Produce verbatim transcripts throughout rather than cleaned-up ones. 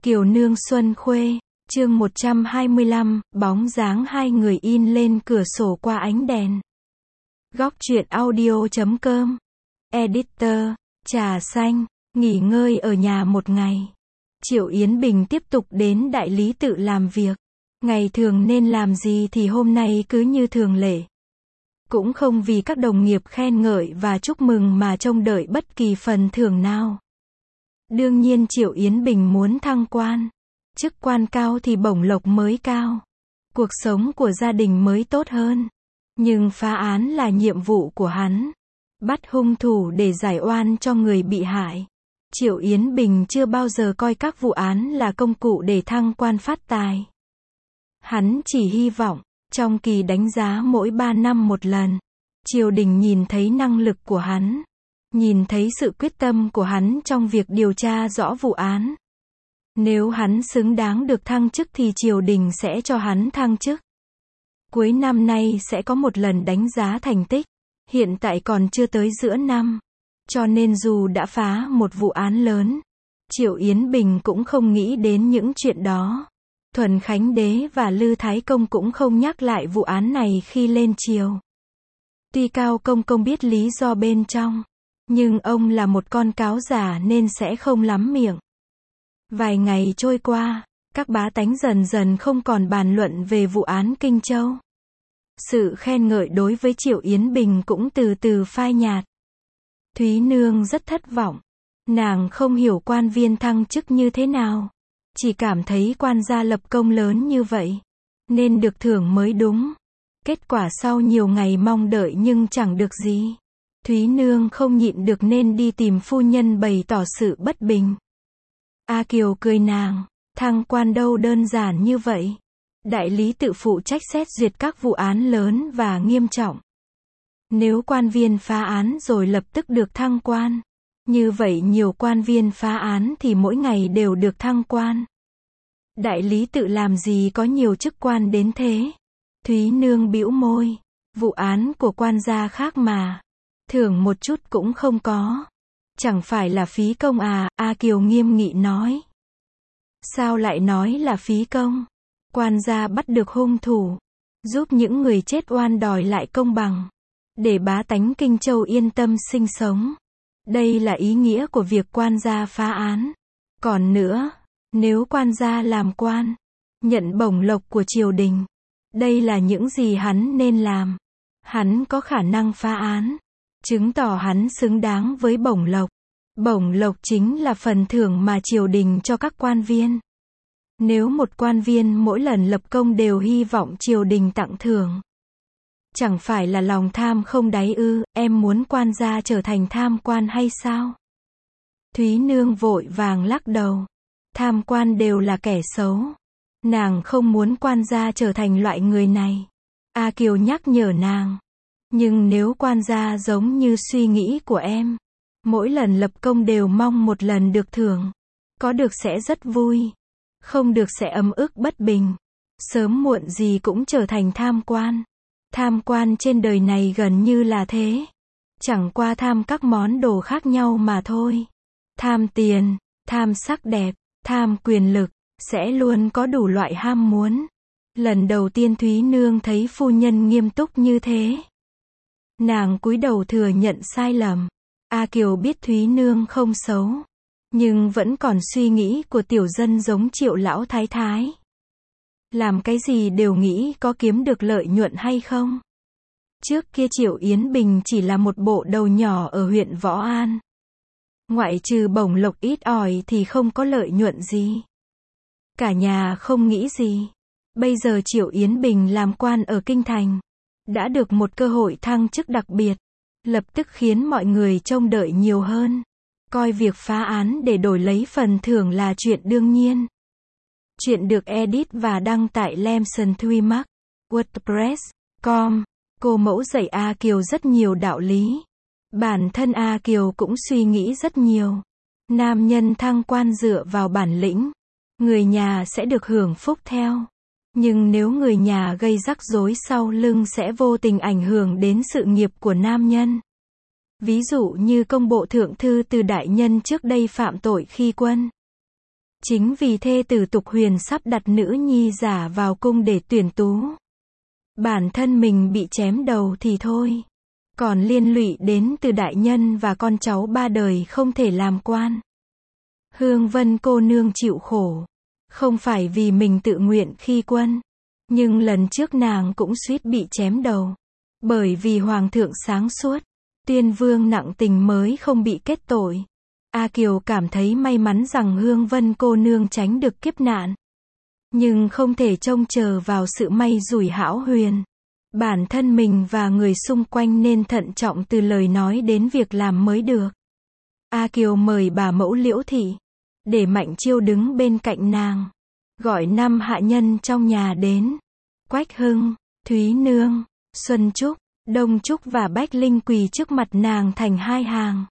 Kiều Nương Xuân Khuê, chương một trăm hai mươi lăm, bóng dáng hai người in lên cửa sổ qua ánh đèn. Góc truyện audio chấm com. Editor, trà xanh, nghỉ ngơi ở nhà một ngày. Triệu Yến Bình tiếp tục đến đại lý tự làm việc. Ngày thường nên làm gì thì hôm nay cứ như thường lệ. Cũng không vì các đồng nghiệp khen ngợi và chúc mừng mà trông đợi bất kỳ phần thưởng nào. Đương nhiên Triệu Yến Bình muốn thăng quan. Chức quan cao thì bổng lộc mới cao. Cuộc sống của gia đình mới tốt hơn. Nhưng phá án là nhiệm vụ của hắn. Bắt hung thủ để giải oan cho người bị hại. Triệu Yến Bình chưa bao giờ coi các vụ án là công cụ để thăng quan phát tài. Hắn chỉ hy vọng, trong kỳ đánh giá mỗi ba năm một lần, triều đình nhìn thấy năng lực của hắn. Nhìn thấy sự quyết tâm của hắn trong việc điều tra rõ vụ án. Nếu hắn xứng đáng được thăng chức thì triều đình sẽ cho hắn thăng chức. Cuối năm nay sẽ có một lần đánh giá thành tích. Hiện tại còn chưa tới giữa năm. Cho nên dù đã phá một vụ án lớn, Triệu Yến Bình cũng không nghĩ đến những chuyện đó. Thuần Khánh Đế và Lư Thái Công cũng không nhắc lại vụ án này khi lên triều. Tuy Cao Công Công biết lý do bên trong, nhưng ông là một con cáo giả nên sẽ không lắm miệng. Vài ngày trôi qua, các bá tánh dần dần không còn bàn luận về vụ án Kinh Châu. Sự khen ngợi đối với Triệu Yến Bình cũng từ từ phai nhạt. Thúy Nương rất thất vọng. Nàng không hiểu quan viên thăng chức như thế nào. Chỉ cảm thấy quan gia lập công lớn như vậy, nên được thưởng mới đúng. Kết quả sau nhiều ngày mong đợi nhưng chẳng được gì. Thúy Nương không nhịn được nên đi tìm phu nhân bày tỏ sự bất bình. A Kiều cười nàng, thăng quan đâu đơn giản như vậy. Đại lý tự phụ trách xét duyệt các vụ án lớn và nghiêm trọng. Nếu quan viên phá án rồi lập tức được thăng quan, như vậy nhiều quan viên phá án thì mỗi ngày đều được thăng quan. Đại lý tự làm gì có nhiều chức quan đến thế? Thúy Nương bĩu môi, vụ án của quan gia khác mà. Thưởng một chút cũng không có. Chẳng phải là phí công à? A Kiều nghiêm nghị nói. Sao lại nói là phí công? Quan gia bắt được hung thủ, giúp những người chết oan đòi lại công bằng, để bá tánh Kinh Châu yên tâm sinh sống. Đây là ý nghĩa của việc quan gia phá án. Còn nữa, nếu quan gia làm quan, nhận bổng lộc của triều đình, đây là những gì hắn nên làm. Hắn có khả năng phá án, chứng tỏ hắn xứng đáng với bổng lộc. Bổng lộc chính là phần thưởng mà triều đình cho các quan viên. Nếu một quan viên mỗi lần lập công đều hy vọng triều đình tặng thưởng, chẳng phải là lòng tham không đáy ư? Em muốn quan gia trở thành tham quan hay sao? Thúy Nương vội vàng lắc đầu. Tham quan đều là kẻ xấu. Nàng không muốn quan gia trở thành loại người này. A Kiều nhắc nhở nàng. Nhưng nếu quan gia giống như suy nghĩ của em, mỗi lần lập công đều mong một lần được thưởng, có được sẽ rất vui, không được sẽ ấm ức bất bình. Sớm muộn gì cũng trở thành tham quan. Tham quan trên đời này gần như là thế. Chẳng qua tham các món đồ khác nhau mà thôi. Tham tiền, tham sắc đẹp, tham quyền lực, sẽ luôn có đủ loại ham muốn. Lần đầu tiên Thúy Nương thấy phu nhân nghiêm túc như thế. Nàng cúi đầu thừa nhận sai lầm. A Kiều biết Thúy Nương không xấu, nhưng vẫn còn suy nghĩ của tiểu dân giống Triệu lão thái thái. Làm cái gì đều nghĩ có kiếm được lợi nhuận hay không. Trước kia Triệu Yến Bình chỉ là một bộ đầu nhỏ ở huyện Võ An. Ngoại trừ bổng lộc ít ỏi thì không có lợi nhuận gì. Cả nhà không nghĩ gì. Bây giờ Triệu Yến Bình làm quan ở Kinh Thành, đã được một cơ hội thăng chức đặc biệt, lập tức khiến mọi người trông đợi nhiều hơn. Coi việc phá án để đổi lấy phần thưởng là chuyện đương nhiên. Chuyện được edit và đăng tại Lemson Thuymark, WordPress chấm com. Cô mẫu dạy A Kiều rất nhiều đạo lý. Bản thân A Kiều cũng suy nghĩ rất nhiều. Nam nhân thăng quan dựa vào bản lĩnh, người nhà sẽ được hưởng phúc theo. Nhưng nếu người nhà gây rắc rối sau lưng sẽ vô tình ảnh hưởng đến sự nghiệp của nam nhân. Ví dụ như công bộ thượng thư Từ đại nhân trước đây phạm tội khi quân Chính vì thê tử Tục Huyền sắp đặt nữ nhi giả vào cung để tuyển tú. Bản thân mình bị chém đầu thì thôi. Còn liên lụy đến từ đại nhân và con cháu ba đời không thể làm quan. Hương Vân cô nương chịu khổ. Không phải vì mình tự nguyện khi quân. Nhưng lần trước nàng cũng suýt bị chém đầu. Bởi vì Hoàng thượng sáng suốt. Tuyên Vương nặng tình mới không bị kết tội. A Kiều cảm thấy may mắn rằng Hương Vân cô nương tránh được kiếp nạn. Nhưng không thể trông chờ vào sự may rủi hão huyền. Bản thân mình và người xung quanh nên thận trọng từ lời nói đến việc làm mới được. A Kiều mời bà mẫu Liễu Thị. Để Mạnh Chiêu đứng bên cạnh nàng. Gọi năm hạ nhân trong nhà đến. Quách Hưng, Thúy Nương, Xuân Trúc, Đông Trúc và Bách Linh quỳ trước mặt nàng thành hai hàng.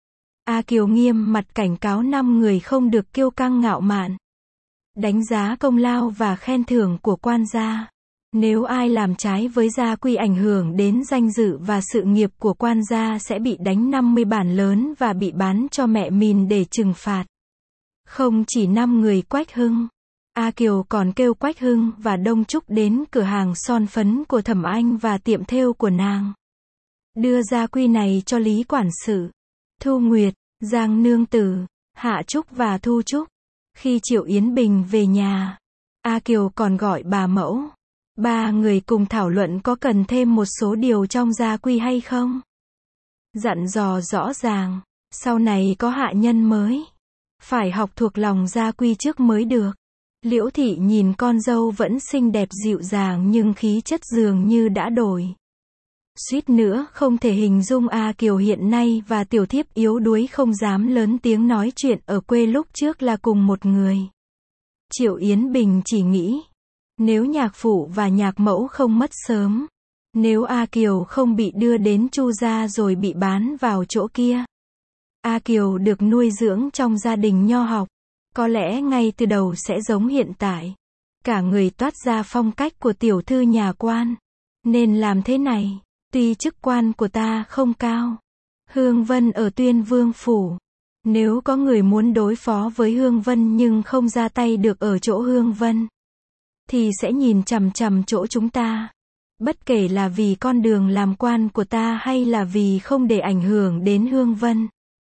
A Kiều nghiêm mặt cảnh cáo năm người không được kiêu căng ngạo mạn. Đánh giá công lao và khen thưởng của quan gia. Nếu ai làm trái với gia quy ảnh hưởng đến danh dự và sự nghiệp của quan gia sẽ bị đánh năm mươi bản lớn và bị bán cho mẹ mìn để trừng phạt. Không chỉ năm người Quách Hưng. A Kiều còn kêu Quách Hưng và Đông Trúc đến cửa hàng son phấn của Thẩm Anh và tiệm thêu của nàng. Đưa gia quy này cho Lý quản sự, Thu Nguyệt, Giang Nương Tử, Hạ Trúc và Thu Trúc. Khi Triệu Yến Bình về nhà, A Kiều còn gọi bà mẫu. Ba người cùng thảo luận có cần thêm một số điều trong gia quy hay không. Dặn dò rõ ràng, sau này có hạ nhân mới. Phải học thuộc lòng gia quy trước mới được. Liễu Thị nhìn con dâu vẫn xinh đẹp dịu dàng nhưng khí chất dường như đã đổi. Suýt nữa không thể hình dung A Kiều hiện nay và tiểu thiếp yếu đuối không dám lớn tiếng nói chuyện ở quê lúc trước là cùng một người. Triệu Yến Bình chỉ nghĩ, nếu nhạc phụ và nhạc mẫu không mất sớm, nếu A Kiều không bị đưa đến Chu gia rồi bị bán vào chỗ kia, A Kiều được nuôi dưỡng trong gia đình nho học, có lẽ ngay từ đầu sẽ giống hiện tại. Cả người toát ra phong cách của tiểu thư nhà quan. Nên làm thế này, tuy chức quan của ta không cao. Hương Vân ở Tuyên Vương phủ. Nếu có người muốn đối phó với Hương Vân nhưng không ra tay được ở chỗ Hương Vân, thì sẽ nhìn chằm chằm chỗ chúng ta. Bất kể là vì con đường làm quan của ta hay là vì không để ảnh hưởng đến Hương Vân.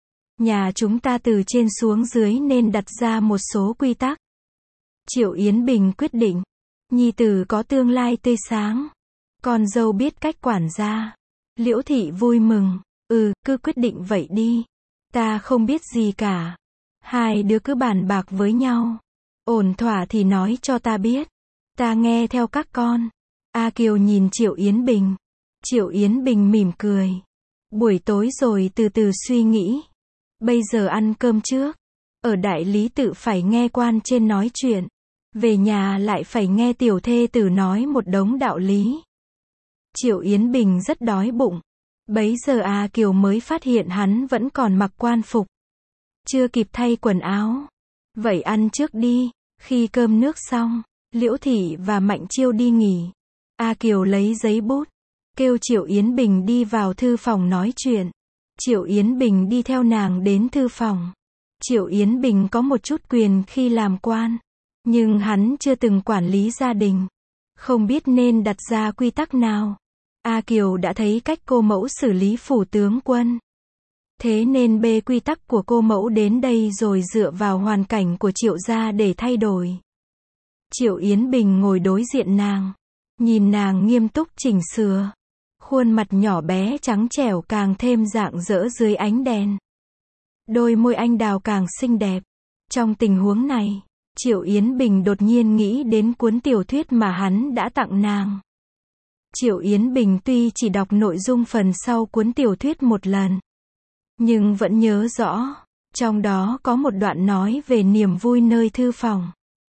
Nhà chúng ta từ trên xuống dưới nên đặt ra một số quy tắc. Triệu Yến Bình quyết định. Nhi tử có tương lai tươi sáng. Con dâu biết cách quản gia. Liễu Thị vui mừng. Ừ, cứ quyết định vậy đi. Ta không biết gì cả. Hai đứa cứ bàn bạc với nhau. Ổn thỏa thì nói cho ta biết. Ta nghe theo các con. A Kiều nhìn Triệu Yến Bình. Triệu Yến Bình mỉm cười. Buổi tối rồi từ từ suy nghĩ. Bây giờ ăn cơm trước. Ở đại lý tự phải nghe quan trên nói chuyện. Về nhà lại phải nghe tiểu thê tử nói một đống đạo lý. Triệu Yến Bình rất đói bụng. Bấy giờ A Kiều mới phát hiện hắn vẫn còn mặc quan phục. Chưa kịp thay quần áo. Vậy ăn trước đi. Khi cơm nước xong, Liễu Thị và Mạnh Chiêu đi nghỉ. A Kiều lấy giấy bút. Kêu Triệu Yến Bình đi vào thư phòng nói chuyện. Triệu Yến Bình đi theo nàng đến thư phòng. Triệu Yến Bình có một chút quyền khi làm quan. Nhưng hắn chưa từng quản lý gia đình. Không biết nên đặt ra quy tắc nào. A Kiều đã thấy cách cô mẫu xử lý phủ tướng quân. Thế nên bê quy tắc của cô mẫu đến đây rồi dựa vào hoàn cảnh của Triệu gia để thay đổi. Triệu Yến Bình ngồi đối diện nàng. Nhìn nàng nghiêm túc chỉnh sửa. Khuôn mặt nhỏ bé trắng trẻo càng thêm rạng rỡ dưới ánh đèn. Đôi môi anh đào càng xinh đẹp. Trong tình huống này, Triệu Yến Bình đột nhiên nghĩ đến cuốn tiểu thuyết mà hắn đã tặng nàng. Triệu Yến Bình tuy chỉ đọc nội dung phần sau cuốn tiểu thuyết một lần, nhưng vẫn nhớ rõ. Trong đó có một đoạn nói về niềm vui nơi thư phòng.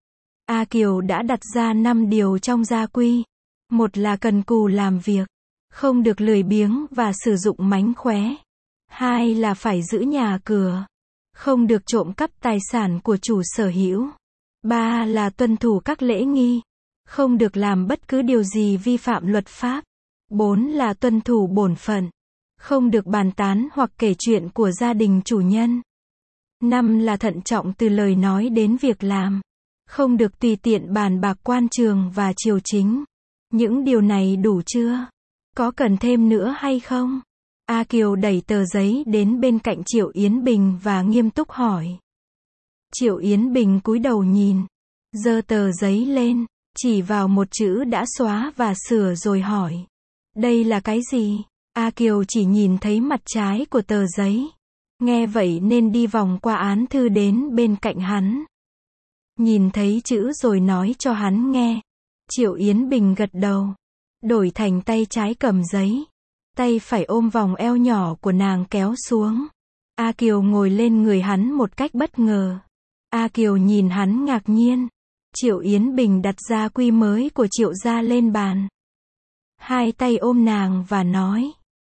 A Kiều đã đặt ra năm điều trong gia quy. Một là cần cù làm việc. Không được lười biếng và sử dụng mánh khóe. Hai là phải giữ nhà cửa. Không được trộm cắp tài sản của chủ sở hữu. Ba là tuân thủ các lễ nghi. Không được làm bất cứ điều gì vi phạm luật pháp. Bốn là tuân thủ bổn phận. Không được bàn tán hoặc kể chuyện của gia đình chủ nhân. Năm là thận trọng từ lời nói đến việc làm. Không được tùy tiện bàn bạc quan trường và triều chính. Những điều này đủ chưa? Có cần thêm nữa hay không? A Kiều đẩy tờ giấy đến bên cạnh Triệu Yến Bình và nghiêm túc hỏi. Triệu Yến Bình cúi đầu nhìn, giơ tờ giấy lên, chỉ vào một chữ đã xóa và sửa rồi hỏi. Đây là cái gì? A Kiều chỉ nhìn thấy mặt trái của tờ giấy. Nghe vậy nên đi vòng qua án thư đến bên cạnh hắn. Nhìn thấy chữ rồi nói cho hắn nghe. Triệu Yến Bình gật đầu. Đổi thành tay trái cầm giấy. Tay phải ôm vòng eo nhỏ của nàng kéo xuống. A Kiều ngồi lên người hắn một cách bất ngờ. A Kiều nhìn hắn ngạc nhiên. Triệu Yến Bình đặt gia quy mới của Triệu gia lên bàn. Hai tay ôm nàng và nói.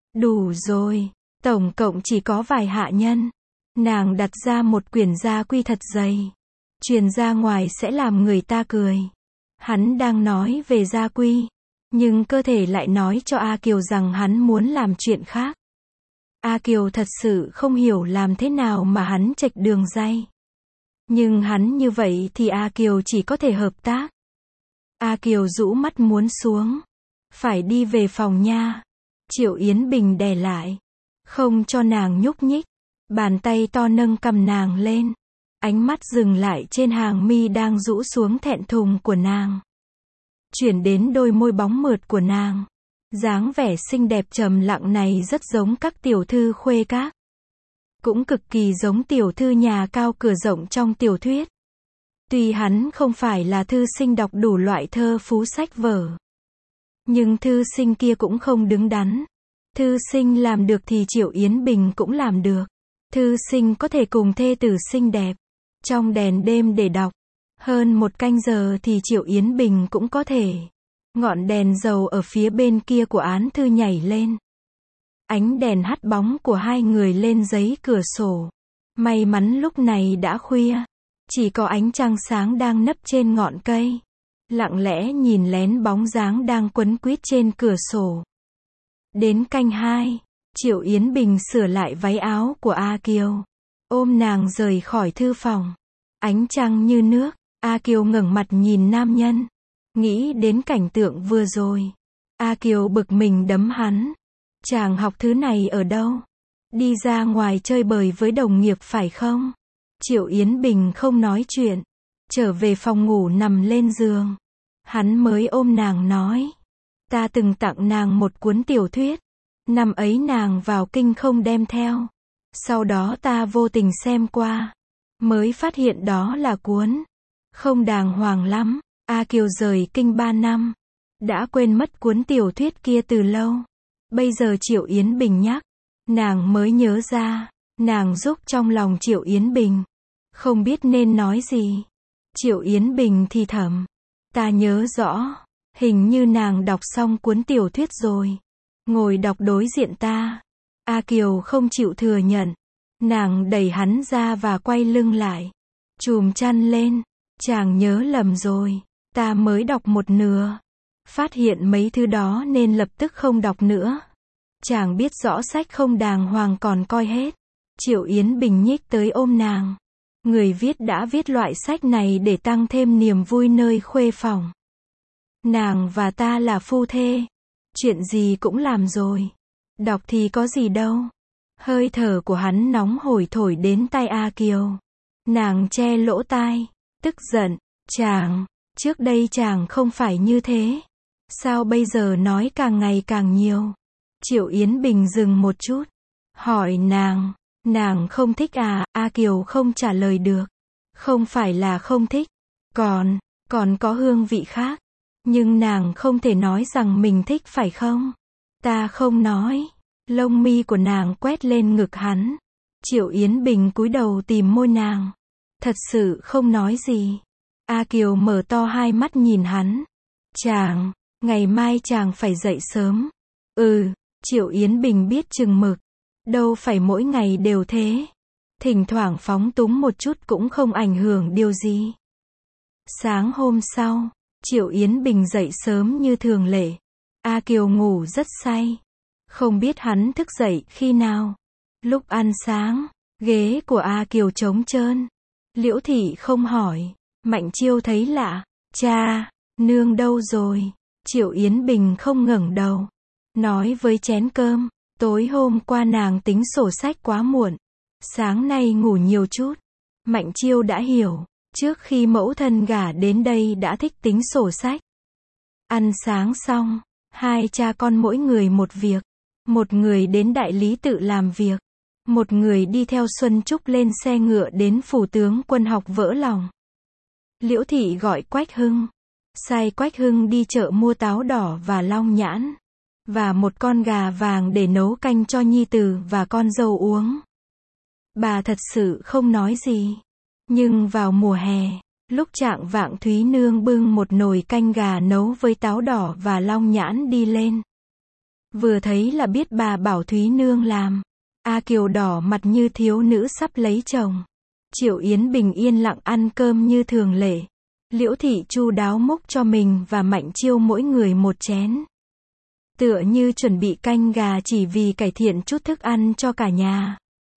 Đủ rồi, tổng cộng chỉ có vài hạ nhân. Nàng đặt ra một quyển gia quy thật dày. Truyền ra ngoài sẽ làm người ta cười. Hắn đang nói về gia quy. Nhưng cơ thể lại nói cho A Kiều rằng hắn muốn làm chuyện khác. A Kiều thật sự không hiểu làm thế nào mà hắn chệch đường ray. Nhưng hắn như vậy thì A Kiều chỉ có thể hợp tác. A Kiều rũ mắt muốn xuống. Phải đi về phòng nha. Triệu Yến Bình đè lại. Không cho nàng nhúc nhích. Bàn tay to nâng cầm nàng lên. Ánh mắt dừng lại trên hàng mi đang rũ xuống thẹn thùng của nàng. Chuyển đến đôi môi bóng mượt của nàng. Dáng vẻ xinh đẹp trầm lặng này rất giống các tiểu thư khuê các. Cũng cực kỳ giống tiểu thư nhà cao cửa rộng trong tiểu thuyết. Tuy hắn không phải là thư sinh đọc đủ loại thơ phú sách vở. Nhưng thư sinh kia cũng không đứng đắn. Thư sinh làm được thì Triệu Yến Bình cũng làm được. Thư sinh có thể cùng thê tử xinh đẹp. Trong đèn đêm để đọc. Hơn một canh giờ thì Triệu Yến Bình cũng có thể. Ngọn đèn dầu ở phía bên kia của án thư nhảy lên. Ánh đèn hắt bóng của hai người lên giấy cửa sổ. May mắn lúc này đã khuya. Chỉ có ánh trăng sáng đang nấp trên ngọn cây. Lặng lẽ nhìn lén bóng dáng đang quấn quýt trên cửa sổ. Đến canh hai, Triệu Yến Bình sửa lại váy áo của A Kiều. Ôm nàng rời khỏi thư phòng. Ánh trăng như nước. A Kiều ngẩng mặt nhìn nam nhân. Nghĩ đến cảnh tượng vừa rồi. A Kiều bực mình đấm hắn. Chàng học thứ này ở đâu? Đi ra ngoài chơi bời với đồng nghiệp phải không? Triệu Yến Bình không nói chuyện. Trở về phòng ngủ nằm lên giường. Hắn mới ôm nàng nói. Ta từng tặng nàng một cuốn tiểu thuyết. Năm ấy nàng vào kinh không đem theo. Sau đó ta vô tình xem qua. Mới phát hiện đó là cuốn. Không đàng hoàng lắm. A Kiều rời kinh ba năm. Đã quên mất cuốn tiểu thuyết kia từ lâu. Bây giờ Triệu Yến Bình nhắc. Nàng mới nhớ ra. Nàng rúc trong lòng Triệu Yến Bình. Không biết nên nói gì. Triệu Yến Bình thì thầm. Ta nhớ rõ. Hình như nàng đọc xong cuốn tiểu thuyết rồi. Ngồi đọc đối diện ta. A Kiều không chịu thừa nhận. Nàng đẩy hắn ra và quay lưng lại. Chùm chăn lên. Chàng nhớ lầm rồi. Ta mới đọc một nửa. Phát hiện mấy thứ đó nên lập tức không đọc nữa. Chàng biết rõ sách không đàng hoàng còn coi hết. Triệu Yến Bình nhích tới ôm nàng. Người viết đã viết loại sách này để tăng thêm niềm vui nơi khuê phòng. Nàng và ta là phu thê. Chuyện gì cũng làm rồi. Đọc thì có gì đâu. Hơi thở của hắn nóng hổi thổi đến tai A Kiều. Nàng che lỗ tai. Tức giận. Chàng, trước đây chàng không phải như thế. Sao bây giờ nói càng ngày càng nhiều? Triệu Yến Bình dừng một chút. Hỏi nàng. Nàng không thích à? A Kiều không trả lời được. Không phải là không thích. Còn, còn có hương vị khác. Nhưng nàng không thể nói rằng mình thích phải không? Ta không nói. Lông mi của nàng quét lên ngực hắn. Triệu Yến Bình cúi đầu tìm môi nàng. Thật sự không nói gì. A Kiều mở to hai mắt nhìn hắn. Chàng, ngày mai chàng phải dậy sớm. Ừ, Triệu Yến Bình biết chừng mực. Đâu phải mỗi ngày đều thế. Thỉnh thoảng phóng túng một chút cũng không ảnh hưởng điều gì. Sáng hôm sau, Triệu Yến Bình dậy sớm như thường lệ. A Kiều ngủ rất say. Không biết hắn thức dậy khi nào. Lúc ăn sáng, Ghế của A Kiều trống trơn. Liễu Thị không hỏi. Mạnh Chiêu thấy lạ. Cha, nương đâu rồi? Triệu Yến Bình không ngẩng đầu. Nói với chén cơm. Tối hôm qua nàng tính sổ sách quá muộn. Sáng nay ngủ nhiều chút. Mạnh Chiêu đã hiểu. Trước khi mẫu thân gả đến đây đã thích tính sổ sách. Ăn sáng xong, hai cha con mỗi người một việc. Một người đến đại lý tự làm việc. Một người đi theo Xuân Trúc lên xe ngựa đến phủ tướng quân học vỡ lòng. Liễu Thị gọi Quách Hưng. Sai Quách Hưng đi chợ mua táo đỏ và long nhãn. Và một con gà vàng để nấu canh cho nhi tử và con dâu uống. Bà thật sự không nói gì. Nhưng vào mùa hè, lúc chạng vạng Thúy Nương bưng một nồi canh gà nấu với táo đỏ và long nhãn đi lên. Vừa thấy là biết bà bảo Thúy Nương làm. A Kiều đỏ mặt như thiếu nữ sắp lấy chồng. Triệu Yến Bình yên lặng ăn cơm như thường lệ. Liễu Thị chu đáo múc cho mình và Mạnh Chiêu mỗi người một chén. Tựa như chuẩn bị canh gà chỉ vì cải thiện chút thức ăn cho cả nhà.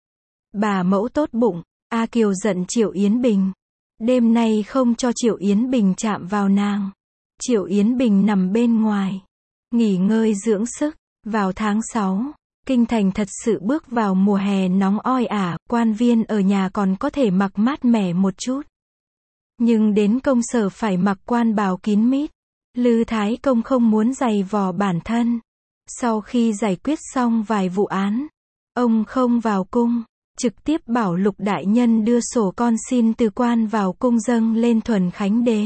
Bà mẫu tốt bụng. A Kiều giận Triệu Yến Bình. Đêm nay không cho Triệu Yến Bình chạm vào nàng. Triệu Yến Bình nằm bên ngoài. Nghỉ ngơi dưỡng sức. Vào tháng sáu, Kinh Thành thật sự bước vào mùa hè nóng oi ả, quan viên ở nhà còn có thể mặc mát mẻ một chút. Nhưng đến công sở phải mặc quan bào kín mít. Lư Thái Công không muốn giày vò bản thân. Sau khi giải quyết xong vài vụ án, ông không vào cung. Trực tiếp bảo Lục Đại Nhân đưa sổ con xin từ quan vào cung dâng lên Thuần Khánh Đế.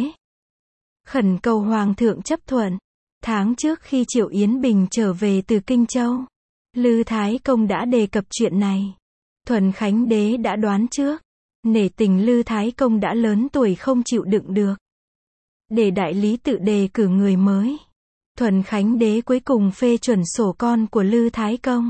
Khẩn cầu Hoàng thượng chấp thuận. Tháng trước khi Triệu Yến Bình trở về từ Kinh Châu, Lư Thái Công đã đề cập chuyện này. Thuần Khánh Đế đã đoán trước. Nể tình Lư Thái Công đã lớn tuổi không chịu đựng được. Để đại lý tự đề cử người mới. Thuần Khánh Đế cuối cùng phê chuẩn sổ con của Lư Thái Công.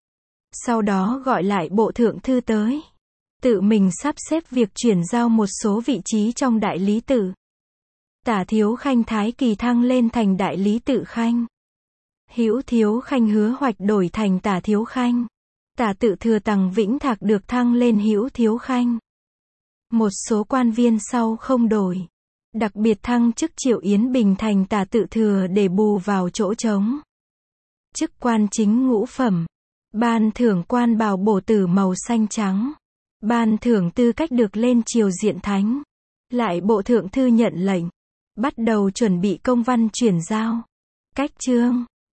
Sau đó gọi lại bộ thượng thư tới. Tự mình sắp xếp việc chuyển giao một số vị trí trong đại lý tự. Tả Thiếu Khanh Thái Kỳ thăng lên thành đại lý tự Khanh. Hữu Thiếu Khanh Hứa Hoạch đổi thành Tả Thiếu Khanh. Tả Tự Thừa Tằng Vĩnh Thạc được thăng lên Hữu Thiếu Khanh. Một số quan viên sau không đổi. Đặc biệt thăng chức Triệu Yến Bình thành Tả Tự Thừa để bù vào chỗ trống. Chức quan chính ngũ phẩm. Ban thưởng quan bào bổ tử màu xanh trắng. Ban thưởng tư cách được lên triều diện thánh. Lại bộ thượng thư nhận lệnh. Bắt đầu chuẩn bị công văn chuyển giao. Cách chương.